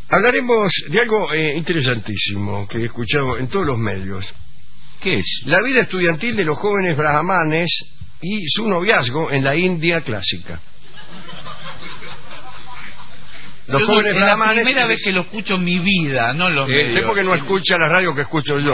Hablaremos de algo interesantísimo que he escuchado en todos los medios. ¿Qué es? La vida estudiantil de los jóvenes brahmanes y su noviazgo en la India clásica. Los jóvenes brahmanes... Es la primera vez que lo escucho en mi vida, no en los medios. Tengo que no escucha la radio que escucho yo.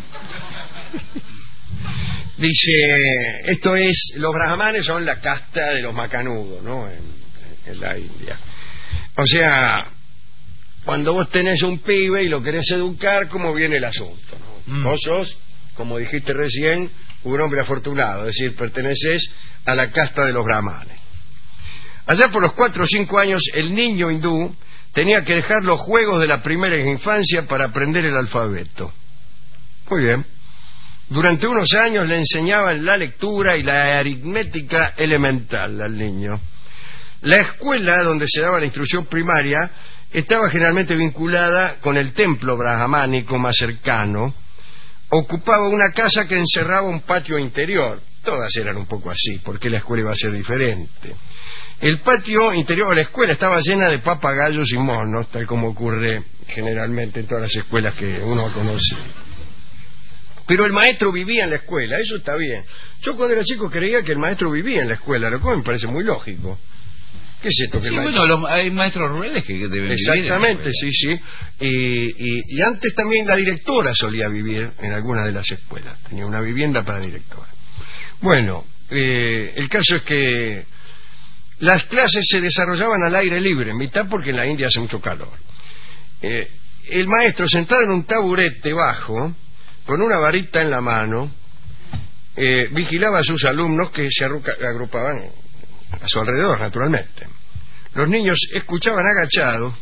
Dice, esto es, los brahmanes son la casta de los macanudos, ¿no? En la India. O sea, cuando vos tenés un pibe y lo querés educar, ¿cómo viene el asunto, ¿no? Vos sos, como dijiste recién, un hombre afortunado, es decir, perteneces a la casta de los brahmanes. Allá por los 4 o 5 años, el niño hindú tenía que dejar los juegos de la primera infancia para aprender el alfabeto. Muy bien. Durante unos años le enseñaban la lectura y la aritmética elemental al niño. La escuela donde se daba la instrucción primaria estaba generalmente vinculada con el templo brahmánico más cercano. Ocupaba una casa que encerraba un patio interior. Todas eran un poco así, porque la escuela iba a ser diferente. El patio interior de la escuela estaba llena de papagayos y monos, tal como ocurre generalmente en todas las escuelas que uno conoce. Pero el maestro vivía en la escuela, eso está bien. Yo cuando era chico creía que el maestro vivía en la escuela, lo cual me parece muy lógico. ¿Qué es esto que sí, maestro? Bueno, hay maestros rurales que deben vivir. Exactamente, sí. Y antes también la directora solía vivir en algunas de las escuelas. Tenía una vivienda para directora. Bueno, el caso es que las clases se desarrollaban al aire libre, en mitad porque en la India hace mucho calor. El maestro, sentado en un taburete bajo, con una varita en la mano, vigilaba a sus alumnos que se agrupaban a su alrededor, naturalmente. Los niños escuchaban agachados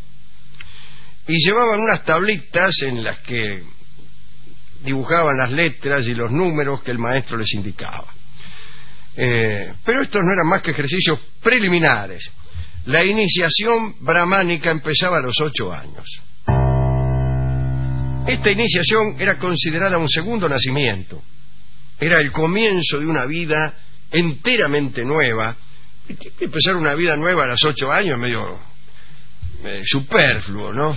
y llevaban unas tablitas en las que dibujaban las letras y los números que el maestro les indicaba. Pero estos no eran más que ejercicios preliminares. La iniciación brahmánica empezaba a los 8 años. Esta iniciación era considerada un segundo nacimiento. Era el comienzo de una vida enteramente nueva. Empezar una vida nueva a los 8 años es medio superfluo, ¿no?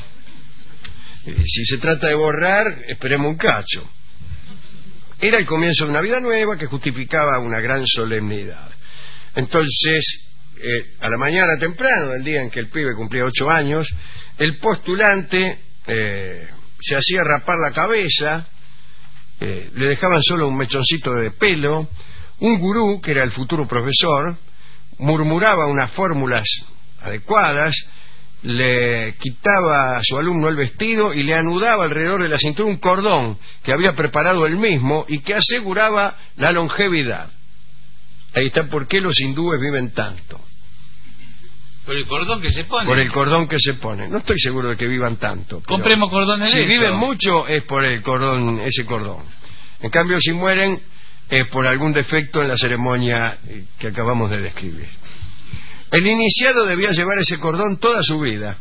Si se trata de borrar, esperemos un cacho. Era el comienzo de una vida nueva que justificaba una gran solemnidad. Entonces, a la mañana temprano del día en que el pibe cumplía 8 años, el postulante se hacía rapar la cabeza, le dejaban solo un mechoncito de pelo, un gurú, que era el futuro profesor, murmuraba unas fórmulas adecuadas, le quitaba a su alumno el vestido y le anudaba alrededor de la cintura un cordón que había preparado él mismo y que aseguraba la longevidad. Ahí está por qué los hindúes viven tanto. ¿Por el cordón que se pone? Por el cordón que se pone. No estoy seguro de que vivan tanto. Compremos cordones de Si viven mucho es por el cordón, ese cordón. En cambio, si mueren es por algún defecto en la ceremonia que acabamos de describir. El iniciado debía llevar ese cordón toda su vida.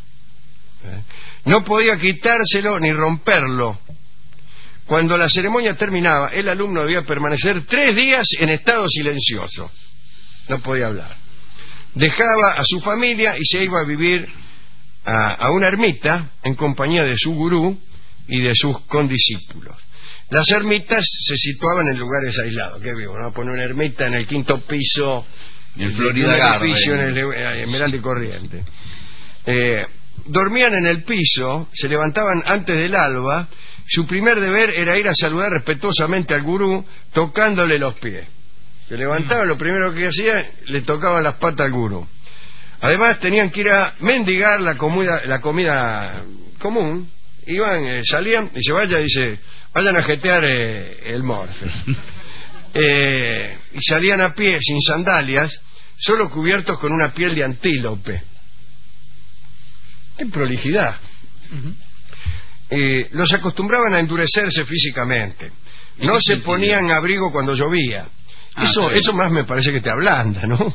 No podía quitárselo ni romperlo. Cuando la ceremonia terminaba, el alumno debía permanecer 3 días en estado silencioso. No podía hablar. Dejaba a su familia y se iba a vivir a una ermita en compañía de su gurú y de sus condiscípulos. Las ermitas se situaban en lugares aislados. ¿Qué vivo? ¿No? Poner una ermita en el 5º piso, en Florida Garden, edificio en el Esmeralda y Corriente. Dormían en el piso, se levantaban antes del alba. Su primer deber era ir a saludar respetuosamente al gurú tocándole los pies. Se levantaban, lo primero que hacían, le tocaban las patas al gurú. Además tenían que ir a mendigar la comida común. Iban, salían y se vayan a jetear el morfe. Y salían a pie, sin sandalias, solo cubiertos con una piel de antílope. ¡Qué prolijidad! Los acostumbraban a endurecerse físicamente. No se ponían abrigo cuando llovía. Eso más me parece que te ablanda, ¿no?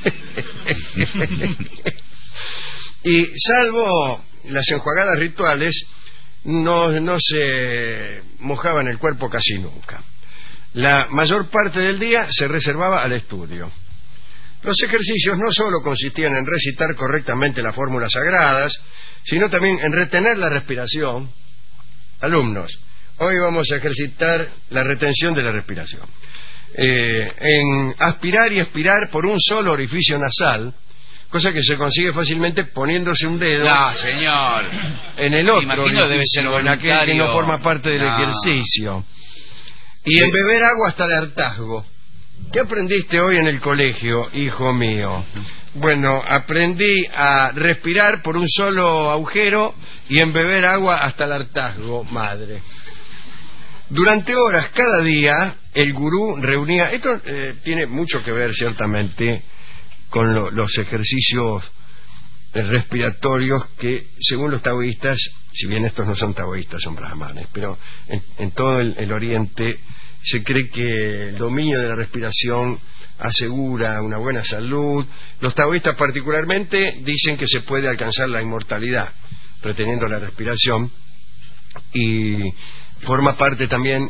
Y salvo las enjuagadas rituales, no se mojaban el cuerpo casi nunca. La mayor parte del día se reservaba al estudio. Los ejercicios no solo consistían en recitar correctamente las fórmulas sagradas, sino también en retener la respiración. Alumnos, hoy vamos a ejercitar la retención de la respiración. En aspirar y expirar por un solo orificio nasal, cosa que se consigue fácilmente poniéndose un dedo No, señor. en el otro Imagino debe ser orificio, en aquel que no forma parte del ejercicio. Y en beber agua hasta el hartazgo. ¿Qué aprendiste hoy en el colegio, hijo mío? Bueno, aprendí a respirar por un solo agujero y en beber agua hasta el hartazgo, madre. Durante horas cada día el gurú reunía... Esto tiene mucho que ver ciertamente con los ejercicios respiratorios que, según los taoístas, si bien estos no son taoístas, son brahmanes, pero en todo el Oriente se cree que el dominio de la respiración asegura una buena salud. Los taoístas particularmente dicen que se puede alcanzar la inmortalidad reteniendo la respiración, y forma parte también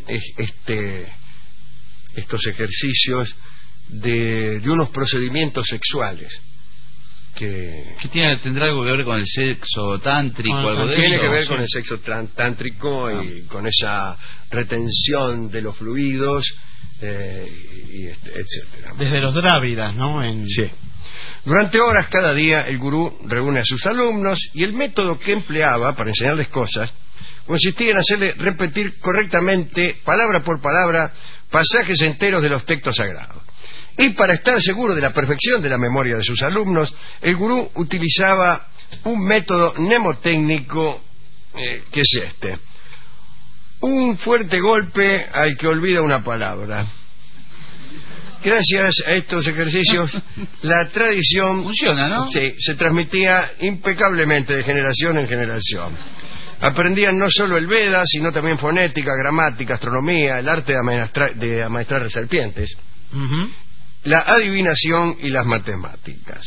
estos ejercicios de unos procedimientos sexuales que ¿Tendrá algo que ver con el sexo tántrico? Algo de tiene eso? que ver con el sexo tántrico y con esa retención de los fluidos, etcétera. Desde los drávidas, ¿no? Sí. Durante horas cada día el gurú reúne a sus alumnos y el método que empleaba para enseñarles cosas consistía en hacerles repetir correctamente, palabra por palabra, pasajes enteros de los textos sagrados. Y para estar seguro de la perfección de la memoria de sus alumnos, el gurú utilizaba un método mnemotécnico que es este: un fuerte golpe al que olvida una palabra. Gracias a estos ejercicios, la tradición funciona, ¿no? Sí, se transmitía impecablemente de generación en generación. Aprendían no solo el Veda, sino también fonética, gramática, astronomía, el arte de amaestrar serpientes, la adivinación y las matemáticas.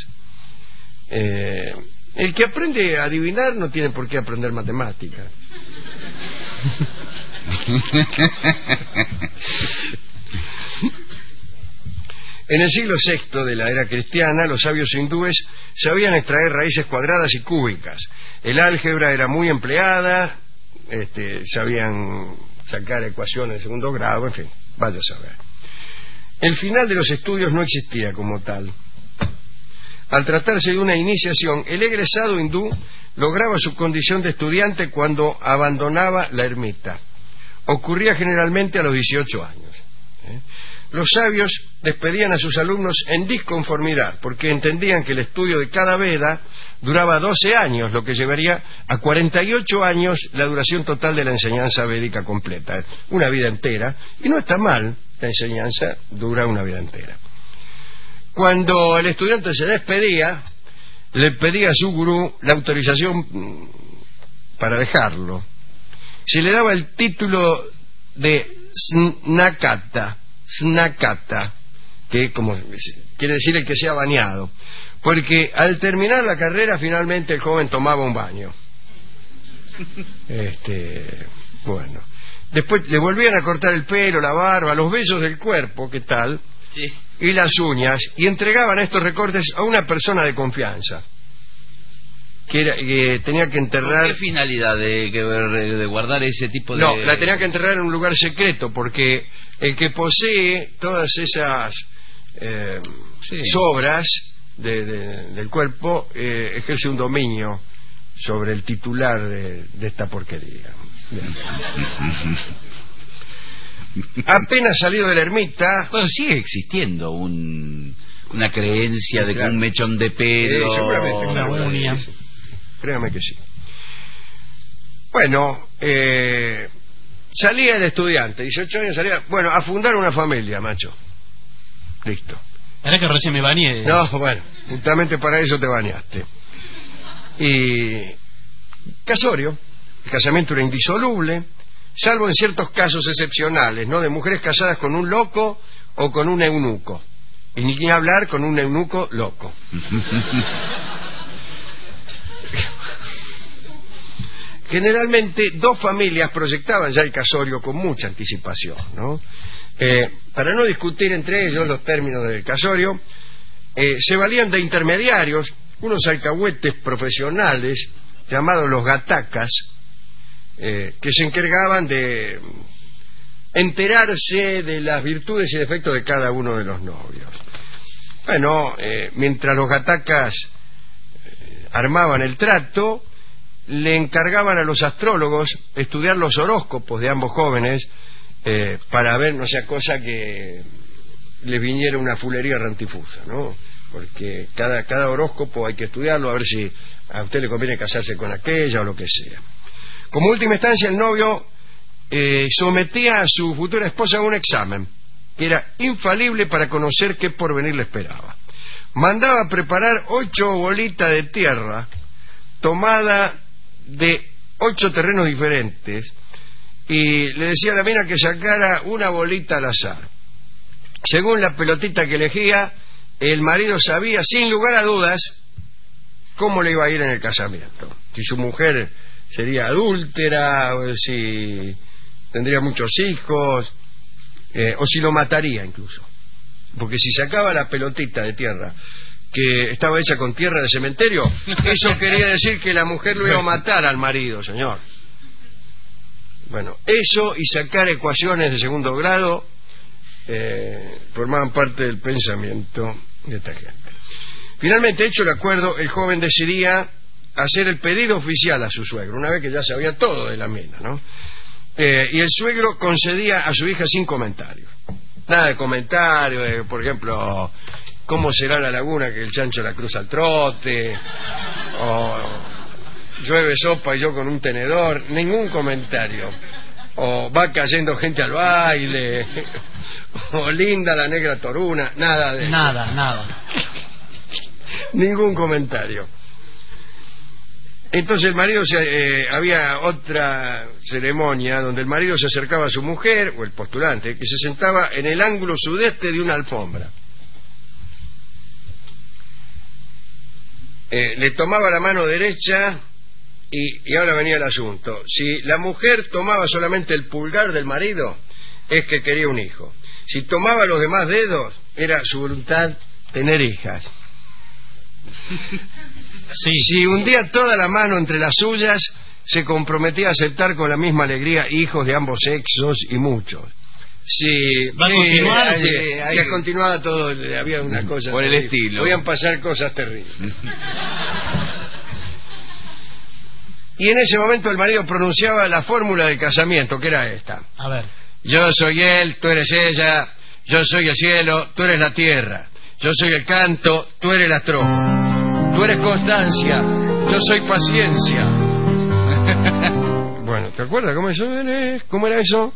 El que aprende a adivinar no tiene por qué aprender matemáticas. En el siglo VI de la era cristiana, los sabios hindúes sabían extraer raíces cuadradas y cúbicas. El álgebra era muy empleada, sabían sacar ecuaciones de segundo grado, en fin, vaya a saber. El final de los estudios no existía como tal. Al tratarse de una iniciación, el egresado hindú lograba su condición de estudiante cuando abandonaba la ermita. Ocurría generalmente a los 18 años. Los sabios despedían a sus alumnos en disconformidad, porque entendían que el estudio de cada Veda duraba 12 años, lo que llevaría a 48 años la duración total de la enseñanza védica completa, una vida entera, y no está mal, la enseñanza dura una vida entera. Cuando el estudiante se despedía, le pedía a su gurú la autorización para dejarlo. Se le daba el título de Snakata, que como quiere decir el que se ha bañado, porque al terminar la carrera finalmente el joven tomaba un baño. Bueno, después le volvían a cortar el pelo, la barba, los vellos del cuerpo, ¿qué tal? Sí. Y las uñas, y entregaban estos recortes a una persona de confianza que tenía que enterrar. ¿Con qué finalidad de guardar ese tipo de...? No, la tenía que enterrar en un lugar secreto, porque el que posee todas esas sobras del cuerpo ejerce un dominio sobre el titular de esta porquería. Apenas salido de la ermita... Bueno, sigue existiendo una creencia de que claro, un mechón de pelo... seguramente una uña. Créame que sí. Bueno, salía el estudiante, 18 años, salía, bueno, a fundar una familia, macho. Listo. Era que recién me bañé. No, bueno, justamente para eso te bañaste. Y casorio, el casamiento era indisoluble, salvo en ciertos casos excepcionales, ¿no? De mujeres casadas con un loco o con un eunuco. Y ni quien hablar con un eunuco loco. Generalmente dos familias proyectaban ya el casorio con mucha anticipación, ¿no? Para no discutir entre ellos los términos del casorio, se valían de intermediarios, unos alcahuetes profesionales llamados los gatacas, que se encargaban de enterarse de las virtudes y defectos de cada uno de los novios. Bueno, mientras los gatacas armaban el trato, le encargaban a los astrólogos estudiar los horóscopos de ambos jóvenes para ver, no sea cosa que les viniera una fulería rantifusa, ¿no? Porque cada horóscopo hay que estudiarlo, a ver si a usted le conviene casarse con aquella o lo que sea. Como última instancia, el novio sometía a su futura esposa a un examen que era infalible para conocer qué porvenir le esperaba. Mandaba preparar 8 bolitas de tierra tomada de 8 terrenos diferentes y le decía a la mina que sacara una bolita al azar. Según la pelotita que elegía, el marido sabía sin lugar a dudas cómo le iba a ir en el casamiento. Si su mujer sería adúltera, o si tendría muchos hijos, o si lo mataría incluso. Porque si sacaba la pelotita de tierra que estaba hecha con tierra de cementerio, eso quería decir que la mujer lo iba a matar al marido, señor. Bueno, eso y sacar ecuaciones de segundo grado formaban parte del pensamiento de esta gente. Finalmente, hecho el acuerdo, el joven decidía hacer el pedido oficial a su suegro, una vez que ya sabía todo de la mina, ¿no? Y el suegro concedía a su hija sin comentarios. Nada de comentarios, por ejemplo, ¿cómo será la laguna que el chancho la cruza al trote? O llueve sopa y yo con un tenedor. Ningún comentario. O va cayendo gente al baile. O linda la negra toruna. Nada de eso. Nada. Ningún comentario. Entonces el marido había otra ceremonia donde el marido se acercaba a su mujer, o el postulante, que se sentaba en el ángulo sudeste de una alfombra. Le tomaba la mano derecha y ahora venía el asunto. Si la mujer tomaba solamente el pulgar del marido, es que quería un hijo. Si tomaba los demás dedos, era su voluntad tener hijas. Sí. Si hundía toda la mano entre las suyas, se comprometía a aceptar con la misma alegría hijos de ambos sexos y muchos. Si va a continuar, que continuaba todo, había una cosa por el terrible. estilo. Podían pasar cosas terribles. Y en ese momento el marido pronunciaba la fórmula del casamiento, que era esta: A ver. yo soy él, tú eres ella; yo soy el cielo, tú eres la tierra; yo soy el canto, tú eres la estrofa; tú eres constancia, yo soy paciencia. Bueno, ¿te acuerdas cómo era eso?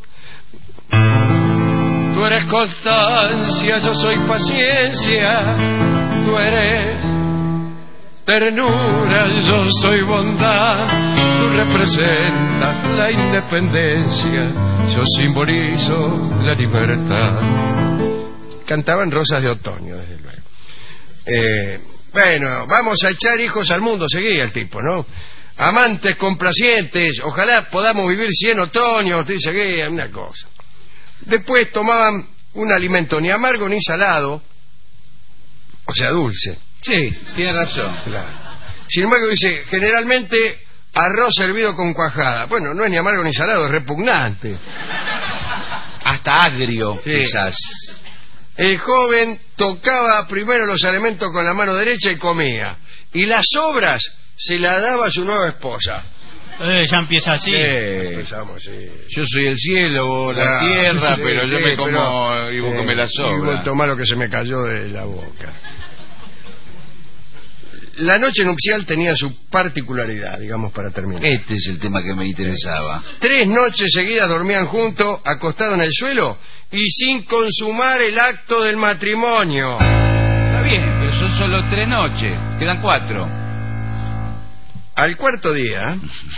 Tú eres constancia, yo soy paciencia; tú eres ternura, yo soy bondad; tú representas la independencia, yo simbolizo la libertad. Cantaban Rosas de Otoño, desde luego. Bueno, vamos a echar hijos al mundo, seguía el tipo, ¿no? Amantes complacientes, ojalá podamos vivir 100 otoños, te seguía una cosa. Después tomaban un alimento ni amargo ni salado, o sea, dulce. Sí, tiene razón. Claro. Sin embargo, dice, generalmente arroz servido con cuajada. Bueno, no es ni amargo ni salado, es repugnante. Hasta agrio, Sí. quizás. El joven tocaba primero los alimentos con la mano derecha y comía, y las sobras se las daba a su nueva esposa. Ya empieza así. Empezamos, sí. Yo soy el cielo o la tierra, Sí, pero yo sí, me como pero, y vos comés la Y sobra. vos tomás lo que se me cayó de la boca. La noche nupcial tenía su particularidad, digamos, para terminar. Este es el tema que me interesaba. 3 noches seguidas dormían juntos, acostados en el suelo y sin consumar el acto del matrimonio. Está bien, pero son solo 3 noches. Quedan 4. Al cuarto día,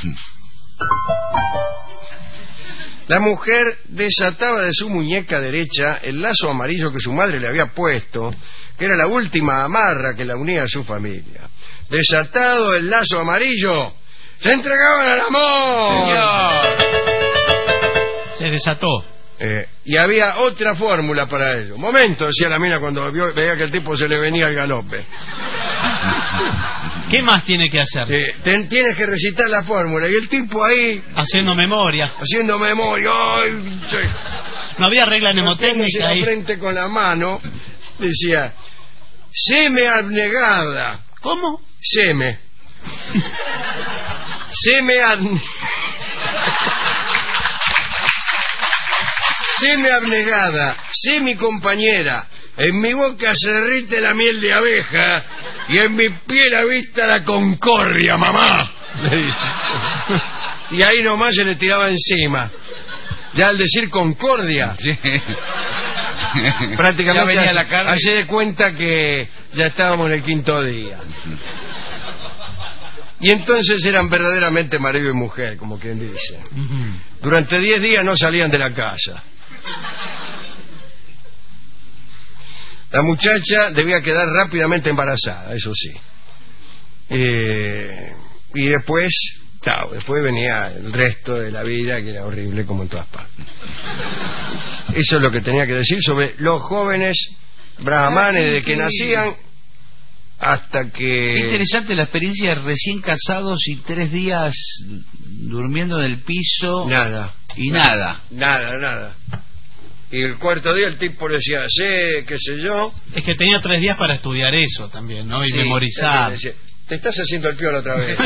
la mujer desataba de su muñeca derecha el lazo amarillo que su madre le había puesto, que era la última amarra que la unía a su familia. Desatado el lazo amarillo, se entregaban al amor. Señor. Se desató. Y había otra fórmula para ello. Momento, decía la mina cuando veía que el tipo se le venía al galope. ¿Qué más tiene que hacer? Tienes que recitar la fórmula. Y el tipo ahí, Haciendo memoria. haciendo memoria, ¡ay! No había regla Golpeándose mnemotécnica la ahí. frente con la mano, decía, seme abnegada. ¿Cómo? Seme. Seme abnegada, sé mi compañera. En mi boca se derrite la miel de abeja y en mi piel avista la concordia, mamá. Y ahí nomás se le tiraba encima. Ya al decir concordia, Sí. prácticamente Ya venía la carne. hace de cuenta que ya estábamos en el quinto día. Y entonces eran verdaderamente marido y mujer, como quien dice. Ujú. Durante 10 días no salían de la casa. La muchacha debía quedar rápidamente embarazada, eso sí. Y después, claro, después venía el resto de la vida, que era horrible como en todas partes. Eso es lo que tenía que decir sobre los jóvenes brahmanes desde que nacían hasta Qué que... interesante la experiencia de recién casados y 3 días durmiendo en el piso Nada, y nada. nada. Y el cuarto día el tipo le decía, sé, qué sé yo. Es que tenía 3 días para estudiar eso también, ¿no? Y Sí, memorizar. le decía, te estás haciendo el piola otra vez.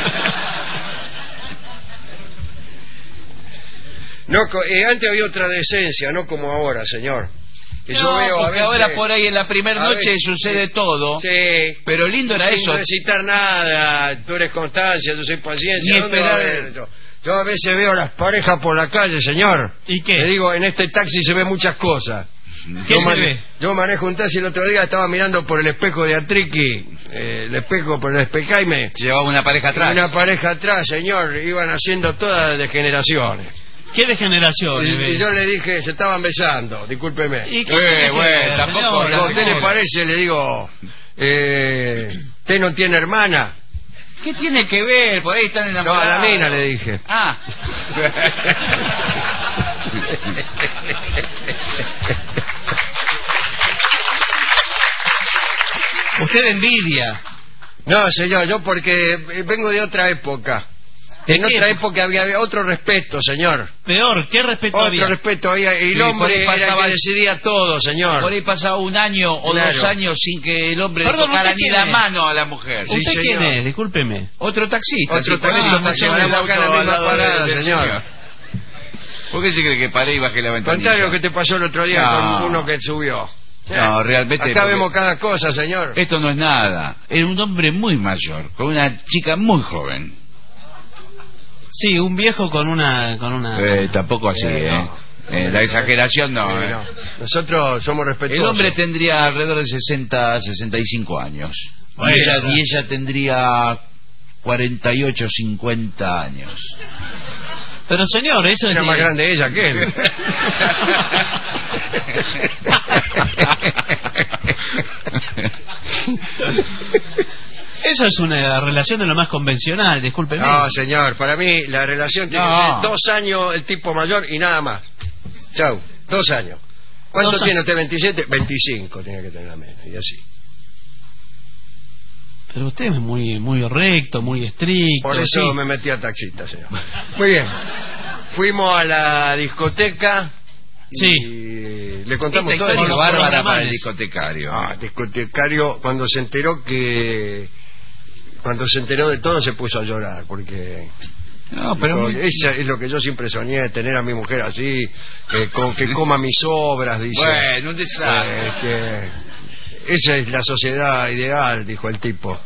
No, antes había otra decencia, no como ahora, señor. Que yo No, veo a porque veces- ahora por ahí en la primera a noche veces- sucede todo. Sí. Pero lindo era Sin eso. recitar nada, tú eres constancia, yo soy paciencia. Ni ¿Dónde va a esperar- haber eso? Yo a veces veo a las parejas por la calle, señor. ¿Y qué? Le digo, en este taxi se ven muchas cosas. ¿Qué Yo se mane- ve? Yo manejo un taxi el otro día, estaba mirando por el espejo de Atriqui, el espejo por el espejaime. Llevaba una pareja atrás. Una pareja atrás, señor, iban haciendo todas degeneraciones. ¿Qué degeneración? Y yo le dije, se estaban besando, discúlpeme. ¿Y qué tiene que bueno, ver, tampoco señor? habla ¿A usted le cosas. parece? Le digo, ¿usted no tiene hermana? ¿Qué tiene que ver? Por ahí están No, a enamorados. la mina le dije. Ah. Usted envidia. No, señor, yo porque vengo de otra época. En ¿De qué otra época? época había otro respeto, señor. Peor, ¿qué respeto Otro había? respeto había. Y el Sí, por hombre ahí era el pasaba- que decidía todo, señor. Por ahí pasaba un año o Claro. 2 años sin que el hombre Perdón, le tocara ¿usted ni quién la es? mano a la mujer. Sí, ¿Usted quién señor. es? Discúlpeme. Otro taxista. Otro sí, por eso taxista, me que lleva paramos el acá en la auto misma al lado parada, del señor. ¿Por qué se cree que paré y bajé la ventanilla? Contrario que te pasó el otro día No. con uno que subió. No, realmente... Acá porque vemos cada cosa, señor. Esto no es nada. Era un hombre muy mayor, con una chica muy joven. Sí, un viejo con una... Tampoco así, no. La exageración no. No. Nosotros somos respetuosos. El hombre tendría alrededor de 60, 65 años. Bueno. Y ella tendría 48, 50 años. Pero señor, eso es... Era más grande ella que él. Eso es una relación de lo más convencional, discúlpeme. No, señor, para mí la relación tiene No. que ser 2 años el tipo mayor y nada más. Chau, 2 años. ¿Cuánto 2 tiene usted? ¿27? 25 tiene que tener menos, y así. Pero usted es muy recto, muy estricto. Por eso sí. me metí a taxista, señor. Muy bien. Fuimos a la discoteca Sí. y le contamos Esta todo. historia Con los bárbara para el programanes. discotecario. Discotecario, cuando se enteró de todo se puso a llorar, porque No, pero muy- esa es lo que yo siempre soñé, tener a mi mujer así, que coma mis obras, dice. Bueno, un desastre. Esa es la sociedad ideal, dijo el tipo.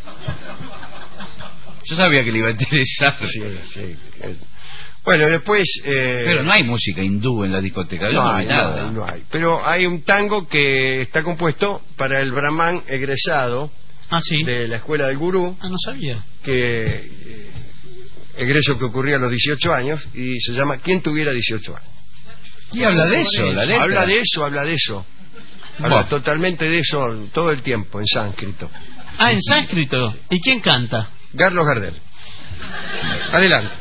Yo sabía que le iba a interesar. Sí. Bueno, después... Pero no hay música hindú en la discoteca. Yo no vi nada. no hay. Pero hay un tango que está compuesto para el brahman egresado Ah, sí. de la escuela del gurú, Ah, no sabía. que egreso que ocurría a los 18 años, y se llama ¿Quién tuviera 18 años? ¿Y habla de eso? La letra. Habla de eso. Habla Bueno. totalmente de eso todo el tiempo, en sánscrito. Ah, en sánscrito. ¿Y quién canta? Carlos Gardel. Adelante.